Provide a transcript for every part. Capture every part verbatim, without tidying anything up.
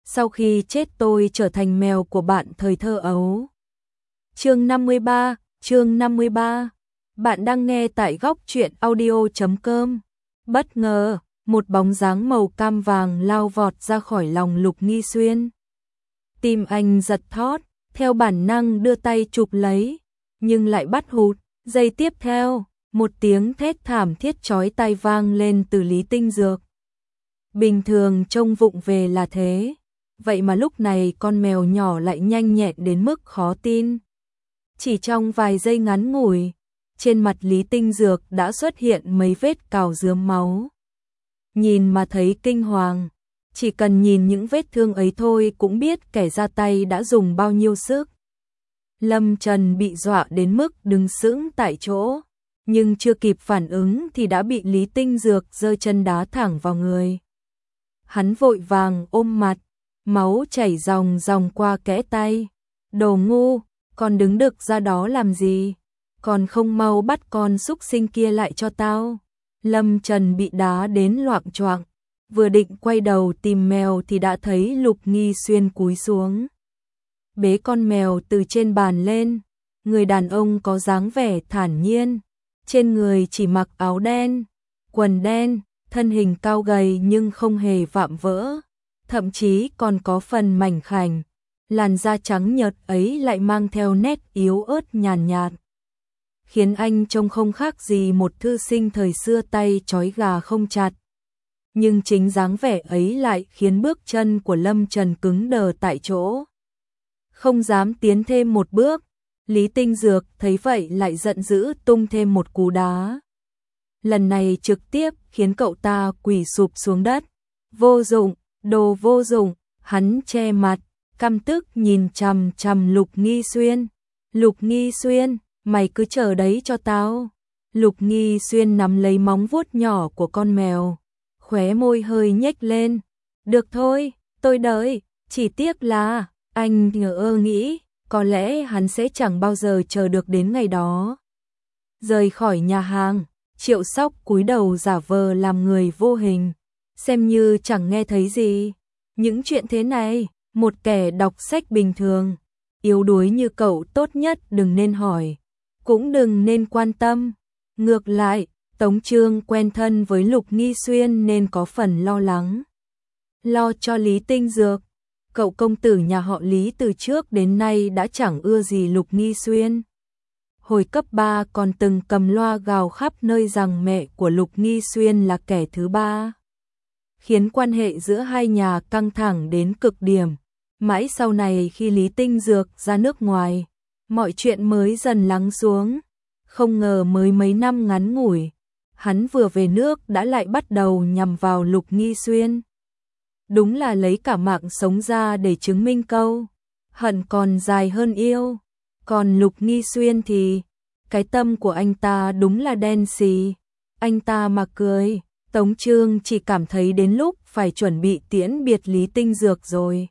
sau khi chết tôi trở thành mèo của bạn thời thơ ấu. Chương năm mươi ba, chương năm mươi ba. Bạn đang nghe tại góc truyện audio chấm com. Bất ngờ, một bóng dáng màu cam vàng lao vọt ra khỏi lòng Lục Nghi Xuyên. Tim anh giật thót, theo bản năng đưa tay chụp lấy, nhưng lại bắt hụt. Giây tiếp theo, một tiếng thét thảm thiết chói tai vang lên từ Lý Tinh Dược. Bình thường trông vụng về là thế, vậy mà lúc này con mèo nhỏ lại nhanh nhẹn đến mức khó tin. Chỉ trong vài giây ngắn ngủi, trên mặt Lý Tinh Dược đã xuất hiện mấy vết cào rướm máu. Nhìn mà thấy kinh hoàng, chỉ cần nhìn những vết thương ấy thôi cũng biết kẻ ra tay đã dùng bao nhiêu sức. Lâm Trần bị dọa đến mức đứng sững tại chỗ, nhưng chưa kịp phản ứng thì đã bị Lý Tinh Dược giơ chân đá thẳng vào người. Hắn vội vàng ôm mặt, máu chảy ròng ròng qua kẽ tay. Đồ ngu, còn đứng đực ra đó làm gì? Còn không mau bắt con súc sinh kia lại cho tao. Lâm Trần bị đá đến loạng choạng, vừa định quay đầu tìm mèo thì đã thấy Lục Nghi Xuyên cúi xuống, bế con mèo từ trên bàn lên. Người đàn ông có dáng vẻ thản nhiên, trên người chỉ mặc áo đen, quần đen, thân hình cao gầy nhưng không hề vạm vỡ, thậm chí còn có phần mảnh khảnh. Làn da trắng nhợt ấy lại mang theo nét yếu ớt nhàn nhạt, khiến anh trông không khác gì một thư sinh thời xưa tay trói gà không chặt. Nhưng chính dáng vẻ ấy lại khiến bước chân của Lâm Trần cứng đờ tại chỗ, không dám tiến thêm một bước. Lý Tinh Dược thấy vậy lại giận dữ tung thêm một cú đá. Lần này trực tiếp khiến cậu ta quỳ sụp xuống đất. Vô dụng, đồ vô dụng, hắn che mặt, căm tức nhìn chằm chằm Lục Nghi Xuyên. Lục Nghi Xuyên, mày cứ chờ đấy cho tao. Lục Nghi Xuyên nắm lấy móng vuốt nhỏ của con mèo, khóe môi hơi nhếch lên. Được thôi, tôi đợi, chỉ tiếc là anh ngờ nghĩ có lẽ hắn sẽ chẳng bao giờ chờ được đến ngày đó. Rời khỏi nhà hàng, Triệu Sóc cúi đầu giả vờ làm người vô hình, xem như chẳng nghe thấy gì. Những chuyện thế này, một kẻ đọc sách bình thường, yếu đuối như cậu tốt nhất đừng nên hỏi, cũng đừng nên quan tâm. Ngược lại, Tống Trương quen thân với Lục Nghi Xuyên nên có phần lo lắng. Lo cho Lý Tinh Dược. Cậu công tử nhà họ Lý từ trước đến nay đã chẳng ưa gì Lục Nghi Xuyên. Hồi cấp ba còn từng cầm loa gào khắp nơi rằng mẹ của Lục Nghi Xuyên là kẻ thứ ba, khiến quan hệ giữa hai nhà căng thẳng đến cực điểm. Mãi sau này khi Lý Tinh Dược ra nước ngoài, mọi chuyện mới dần lắng xuống. Không ngờ mới mấy năm ngắn ngủi, hắn vừa về nước đã lại bắt đầu nhằm vào Lục Nghi Xuyên. Đúng là lấy cả mạng sống ra để chứng minh câu hận còn dài hơn yêu. Còn Lục Nghi Xuyên thì cái tâm của anh ta đúng là đen xì. Anh ta mà cười, Tống Trương chỉ cảm thấy đến lúc phải chuẩn bị tiễn biệt Lý Tinh Dược rồi.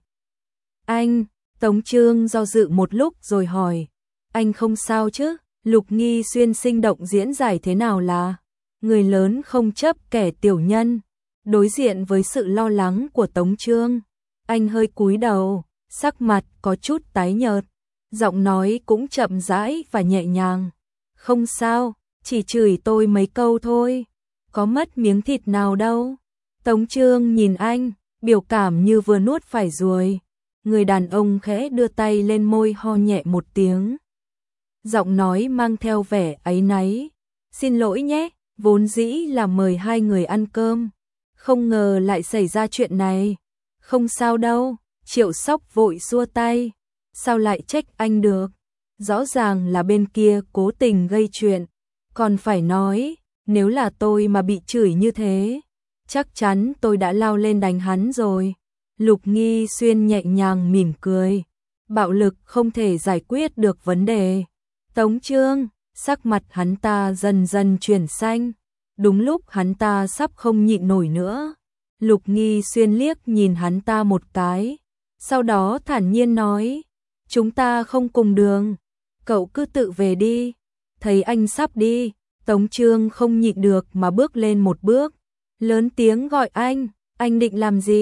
Anh, Tống Trương do dự một lúc rồi hỏi, anh không sao chứ? Lục Nghi Xuyên sinh động diễn giải thế nào là người lớn không chấp kẻ tiểu nhân. Đối diện với sự lo lắng của Tống Trương, anh hơi cúi đầu, sắc mặt có chút tái nhợt, giọng nói cũng chậm rãi và nhẹ nhàng. Không sao, chỉ chửi tôi mấy câu thôi, có mất miếng thịt nào đâu. Tống Trương nhìn anh, biểu cảm như vừa nuốt phải ruồi. Người đàn ông khẽ đưa tay lên môi ho nhẹ một tiếng, giọng nói mang theo vẻ áy náy. Xin lỗi nhé, vốn dĩ là mời hai người ăn cơm, không ngờ lại xảy ra chuyện này. Không sao đâu, Triệu Sóc vội xua tay. Sao lại trách anh được? Rõ ràng là bên kia cố tình gây chuyện. Còn phải nói, nếu là tôi mà bị chửi như thế, chắc chắn tôi đã lao lên đánh hắn rồi. Lục Nghi Xuyên nhẹ nhàng mỉm cười. Bạo lực không thể giải quyết được vấn đề. Tống Trương, sắc mặt hắn ta dần dần chuyển xanh. Đúng lúc hắn ta sắp không nhịn nổi nữa, Lục Nghi Xuyên liếc nhìn hắn ta một cái, sau đó thản nhiên nói, chúng ta không cùng đường, cậu cứ tự về đi. Thấy anh sắp đi, Tống Trương không nhịn được mà bước lên một bước, lớn tiếng gọi anh, anh định làm gì?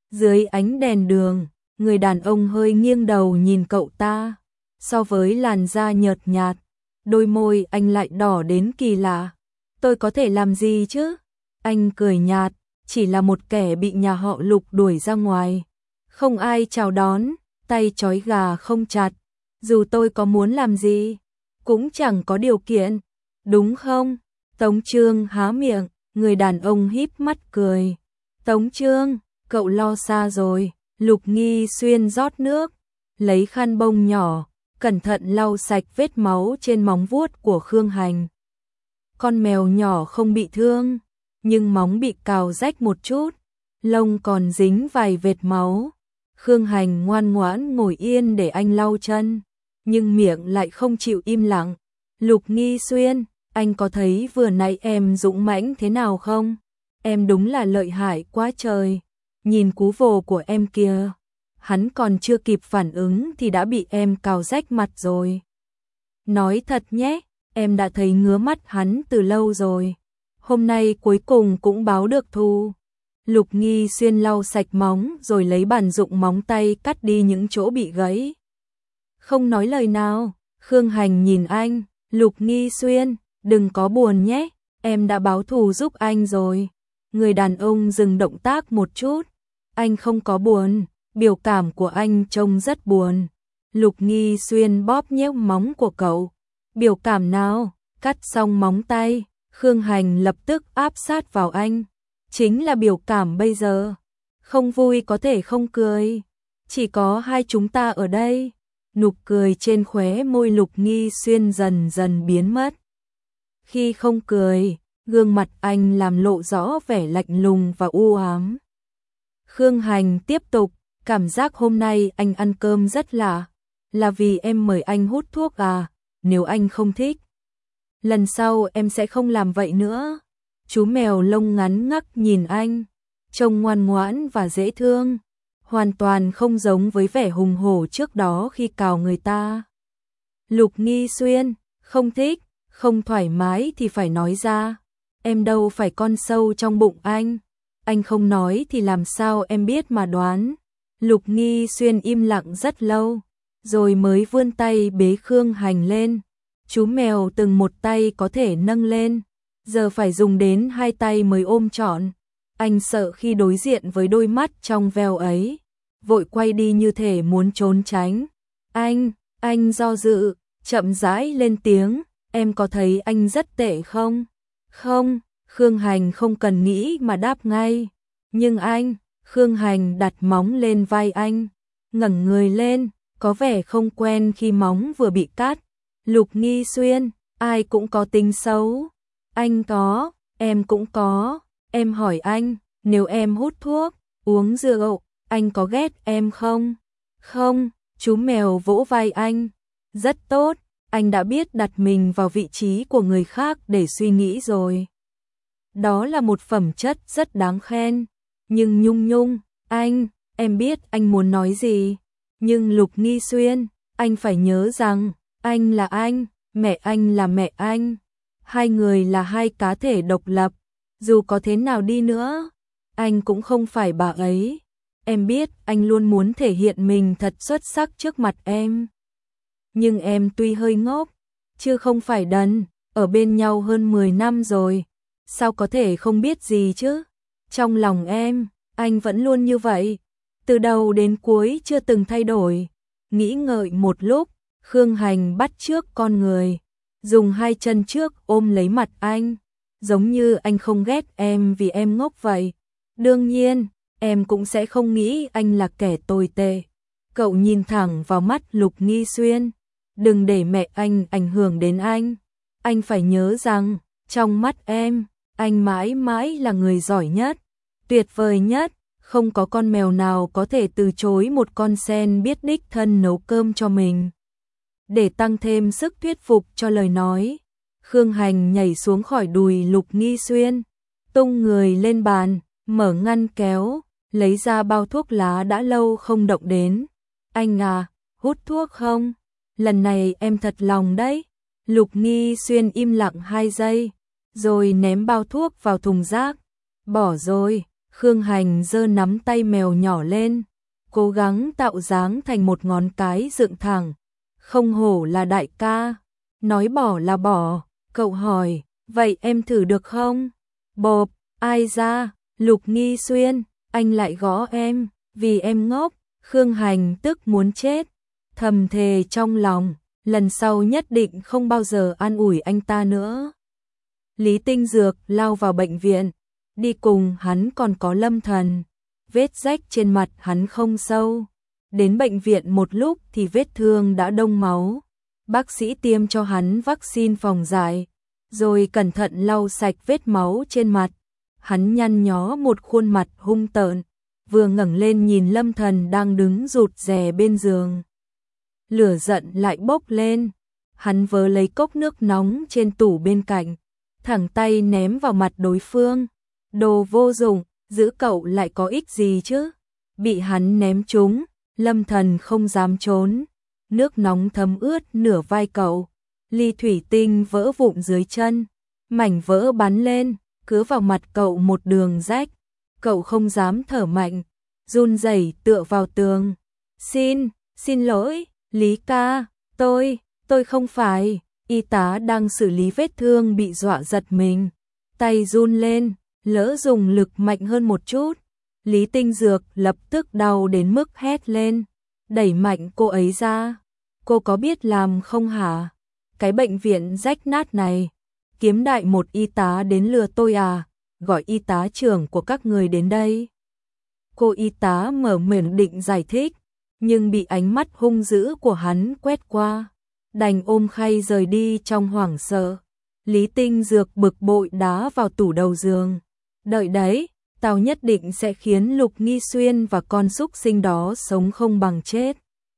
Dưới ánh đèn đường, người đàn ông hơi nghiêng đầu nhìn cậu ta. So với làn da nhợt nhạt, đôi môi anh lại đỏ đến kỳ lạ. Tôi có thể làm gì chứ? Anh cười nhạt, chỉ là một kẻ bị nhà họ Lục đuổi ra ngoài. Không ai chào đón, tay trói gà không chặt. Dù tôi có muốn làm gì, cũng chẳng có điều kiện. Đúng không? Tống Trương há miệng, người đàn ông híp mắt cười. Tống Trương, cậu lo xa rồi. Lục Nghi Xuyên rót nước, lấy khăn bông nhỏ, cẩn thận lau sạch vết máu trên móng vuốt của Khương Hành. Con mèo nhỏ không bị thương, nhưng móng bị cào rách một chút, lông còn dính vài vệt máu. Khương Hành ngoan ngoãn ngồi yên để anh lau chân, nhưng miệng lại không chịu im lặng. Lục Nghi Xuyên, anh có thấy vừa nãy em dũng mãnh thế nào không? Em đúng là lợi hại quá trời. Nhìn cú vồ của em kìa. Hắn còn chưa kịp phản ứng thì đã bị em cào rách mặt rồi. Nói thật nhé, em đã thấy ngứa mắt hắn từ lâu rồi. Hôm nay cuối cùng cũng báo được thù. Lục Nghi Xuyên lau sạch móng rồi lấy bàn dụng móng tay cắt đi những chỗ bị gãy. Không nói lời nào, Khương Hành nhìn anh. Lục Nghi Xuyên, đừng có buồn nhé, em đã báo thù giúp anh rồi. Người đàn ông dừng động tác một chút. Anh không có buồn, biểu cảm của anh trông rất buồn. Lục Nghi Xuyên bóp nhéo móng của cậu. Biểu cảm nào? Cắt xong móng tay, Khương Hành lập tức áp sát vào anh. Chính là biểu cảm bây giờ. Không vui có thể không cười. Chỉ có hai chúng ta ở đây. Nụ cười trên khóe môi Lục Nghi Xuyên dần dần biến mất. Khi không cười, gương mặt anh làm lộ rõ vẻ lạnh lùng và u ám. Khương Hành tiếp tục, cảm giác hôm nay anh ăn cơm rất lạ. Là vì em mời anh hút thuốc à? Nếu anh không thích, lần sau em sẽ không làm vậy nữa. Chú mèo lông ngắn ngắc nhìn anh, trông ngoan ngoãn và dễ thương, hoàn toàn không giống với vẻ hùng hổ trước đó khi cào người ta. Lục Nghi Xuyên, không thích, không thoải mái thì phải nói ra. Em đâu phải con sâu trong bụng anh. Anh không nói thì làm sao em biết mà đoán. Lục Nghi Xuyên im lặng rất lâu, rồi mới vươn tay bế Khương Hành lên. Chú mèo từng một tay có thể nâng lên, giờ phải dùng đến hai tay mới ôm trọn. Anh sợ khi đối diện với đôi mắt trong veo ấy, vội quay đi như thể muốn trốn tránh. Anh, anh do dự, chậm rãi lên tiếng, em có thấy anh rất tệ không? Không, Khương Hành không cần nghĩ mà đáp ngay. Nhưng anh, Khương Hành đặt móng lên vai anh, ngẩng người lên, có vẻ không quen khi móng vừa bị cắt. Lục Nghi Xuyên, ai cũng có tính xấu. Anh có, em cũng có. Em hỏi anh, nếu em hút thuốc, uống rượu, anh có ghét em không? Không, chú mèo vỗ vai anh. Rất tốt, anh đã biết đặt mình vào vị trí của người khác để suy nghĩ rồi. Đó là một phẩm chất rất đáng khen. Nhưng Nhung Nhung, anh, em biết anh muốn nói gì. Nhưng Lục Nghi Xuyên, anh phải nhớ rằng, anh là anh, mẹ anh là mẹ anh. Hai người là hai cá thể độc lập. Dù có thế nào đi nữa, anh cũng không phải bà ấy. Em biết anh luôn muốn thể hiện mình thật xuất sắc trước mặt em. Nhưng em tuy hơi ngốc, chứ không phải đần, ở bên nhau hơn mười năm rồi. Sao có thể không biết gì chứ? Trong lòng em, anh vẫn luôn như vậy. Từ đầu đến cuối chưa từng thay đổi. Nghĩ ngợi một lúc, Khương Hành bắt chước con người, dùng hai chân trước ôm lấy mặt anh, giống như anh không ghét em vì em ngốc vậy. Đương nhiên, em cũng sẽ không nghĩ anh là kẻ tồi tệ. Cậu nhìn thẳng vào mắt Lục Nghi Xuyên, đừng để mẹ anh ảnh hưởng đến anh. Anh phải nhớ rằng, trong mắt em, anh mãi mãi là người giỏi nhất, tuyệt vời nhất. Không có con mèo nào có thể từ chối một con sen biết đích thân nấu cơm cho mình. Để tăng thêm sức thuyết phục cho lời nói, Khương Hành nhảy xuống khỏi đùi Lục Nghi Xuyên, tung người lên bàn, mở ngăn kéo, lấy ra bao thuốc lá đã lâu không động đến. Anh à, hút thuốc không? Lần này em thật lòng đấy. Lục Nghi Xuyên im lặng hai giây, rồi ném bao thuốc vào thùng rác. Bỏ rồi. Khương Hành giơ nắm tay mèo nhỏ lên, cố gắng tạo dáng thành một ngón cái dựng thẳng. Không hổ là đại ca, nói bỏ là bỏ. Cậu hỏi, vậy em thử được không? Bộp, ai ra, Lục Nghi Xuyên, anh lại gõ em, vì em ngốc. Khương Hành tức muốn chết, thầm thề trong lòng, lần sau nhất định không bao giờ an ủi anh ta nữa. Lý Tinh Dược lao vào bệnh viện, đi cùng hắn còn có Lâm Thần. Vết rách trên mặt hắn không sâu. Đến bệnh viện một lúc thì vết thương đã đông máu. Bác sĩ tiêm cho hắn vaccine phòng dại, rồi cẩn thận lau sạch vết máu trên mặt. Hắn nhăn nhó một khuôn mặt hung tợn, vừa ngẩng lên nhìn Lâm Thần đang đứng rụt rè bên giường. Lửa giận lại bốc lên, hắn vớ lấy cốc nước nóng trên tủ bên cạnh, thẳng tay ném vào mặt đối phương. Đồ vô dụng, giữ cậu lại có ích gì chứ? Bị hắn ném trúng, Lâm Thần không dám trốn. Nước nóng thấm ướt nửa vai cậu, ly thủy tinh vỡ vụn dưới chân, mảnh vỡ bắn lên, cứ vào mặt cậu một đường rách. Cậu không dám thở mạnh, run rẩy tựa vào tường. Xin, xin lỗi, Lý ca, tôi, tôi không phải. Y tá đang xử lý vết thương bị dọa giật mình, tay run lên, lỡ dùng lực mạnh hơn một chút. Lý Tinh Dược lập tức đau đến mức hét lên, đẩy mạnh cô ấy ra. Cô có biết làm không hả? Cái bệnh viện rách nát này, kiếm đại một y tá đến lừa tôi à? Gọi y tá trưởng của các người đến đây. Cô y tá mở miệng định giải thích, nhưng bị ánh mắt hung dữ của hắn quét qua, đành ôm khay rời đi trong hoảng sợ. Lý Tinh Dược bực bội đá vào tủ đầu giường. Đợi đấy, tao nhất định sẽ khiến Lục Nghi Xuyên và con súc sinh đó sống không bằng chết.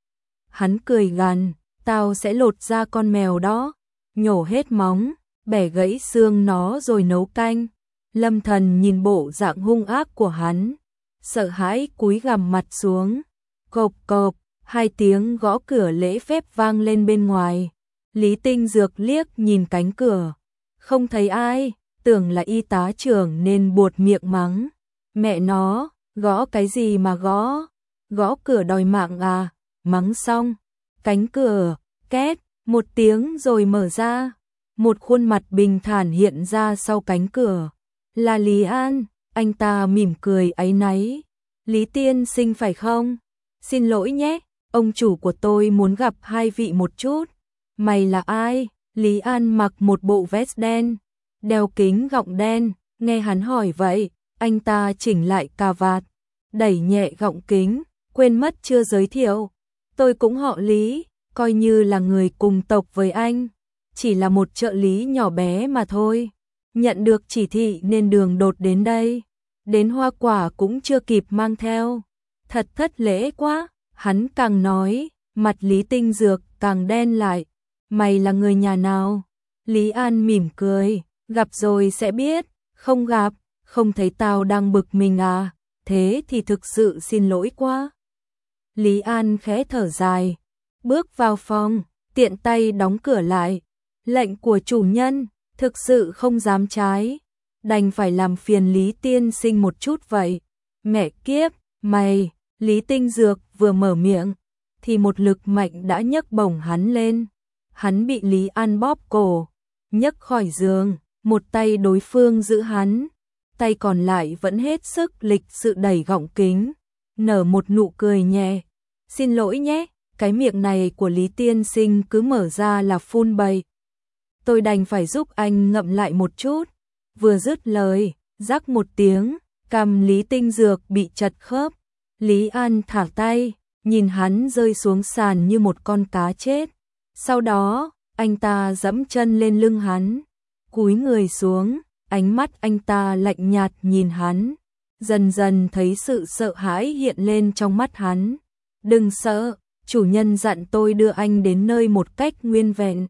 Hắn cười gằn, tao sẽ lột ra con mèo đó, nhổ hết móng, bẻ gãy xương nó rồi nấu canh. Lâm Thần nhìn bộ dạng hung ác của hắn, sợ hãi cúi gằm mặt xuống. Cộp cộp, hai tiếng gõ cửa lễ phép vang lên bên ngoài. Lý Tinh Dược liếc nhìn cánh cửa, không thấy ai, tưởng là y tá trưởng nên buột miệng mắng. Mẹ nó, gõ cái gì mà gõ? Gõ cửa đòi mạng à? Mắng xong, cánh cửa, két, một tiếng rồi mở ra. Một khuôn mặt bình thản hiện ra sau cánh cửa. Là Lý An, anh ta mỉm cười áy náy. Lý tiên sinh phải không? Xin lỗi nhé, ông chủ của tôi muốn gặp hai vị một chút. Mày là ai? Lý An mặc một bộ vest đen, đeo kính gọng đen, nghe hắn hỏi vậy, anh ta chỉnh lại cà vạt, đẩy nhẹ gọng kính, quên mất chưa giới thiệu. Tôi cũng họ Lý, coi như là người cùng tộc với anh, chỉ là một trợ lý nhỏ bé mà thôi. Nhận được chỉ thị nên đường đột đến đây, đến hoa quả cũng chưa kịp mang theo. Thật thất lễ quá, hắn càng nói, mặt Lý Tinh Dược càng đen lại. Mày là người nhà nào? Lý An mỉm cười, gặp rồi sẽ biết, không gặp, không thấy tao đang bực mình à, thế thì thực sự xin lỗi quá. Lý An khẽ thở dài, bước vào phòng, tiện tay đóng cửa lại. Lệnh của chủ nhân, thực sự không dám trái, đành phải làm phiền Lý tiên sinh một chút vậy. Mẹ kiếp, mày, Lý Tinh Dược vừa mở miệng, thì một lực mạnh đã nhấc bổng hắn lên. Hắn bị Lý An bóp cổ, nhấc khỏi giường, một tay đối phương giữ hắn, tay còn lại vẫn hết sức lịch sự đẩy gọng kính, nở một nụ cười nhẹ. Xin lỗi nhé, cái miệng này của Lý tiên sinh cứ mở ra là phun bậy. Tôi đành phải giúp anh ngậm lại một chút. Vừa dứt lời, rắc một tiếng, cằm Lý Tinh Dược bị chật khớp. Lý An thả tay, nhìn hắn rơi xuống sàn như một con cá chết. Sau đó, anh ta giẫm chân lên lưng hắn, cúi người xuống, ánh mắt anh ta lạnh nhạt nhìn hắn. Dần dần thấy sự sợ hãi hiện lên trong mắt hắn. Đừng sợ, chủ nhân dặn tôi đưa anh đến nơi một cách nguyên vẹn.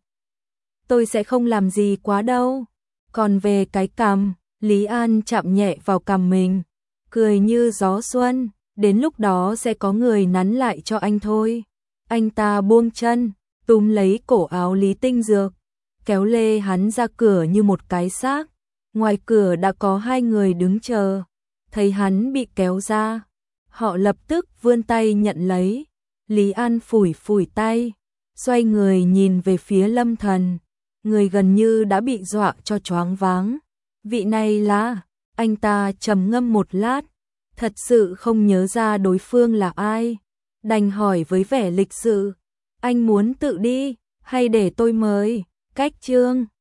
Tôi sẽ không làm gì quá đâu. Còn về cái cằm, Lý An chạm nhẹ vào cằm mình, cười như gió xuân, đến lúc đó sẽ có người nắn lại cho anh thôi. Anh ta buông chân, túm lấy cổ áo Lý Tinh Dược, kéo lê hắn ra cửa như một cái xác. Ngoài cửa đã có hai người đứng chờ. thấy hắn bị kéo ra, họ lập tức vươn tay nhận lấy. Lý An phủi phủi tay, xoay người nhìn về phía Lâm Thần, người gần như đã bị dọa cho choáng váng. Vị này là, anh ta trầm ngâm một lát, thật sự không nhớ ra đối phương là ai, đành hỏi với vẻ lịch sự, anh muốn tự đi, hay để tôi mời? Cách chương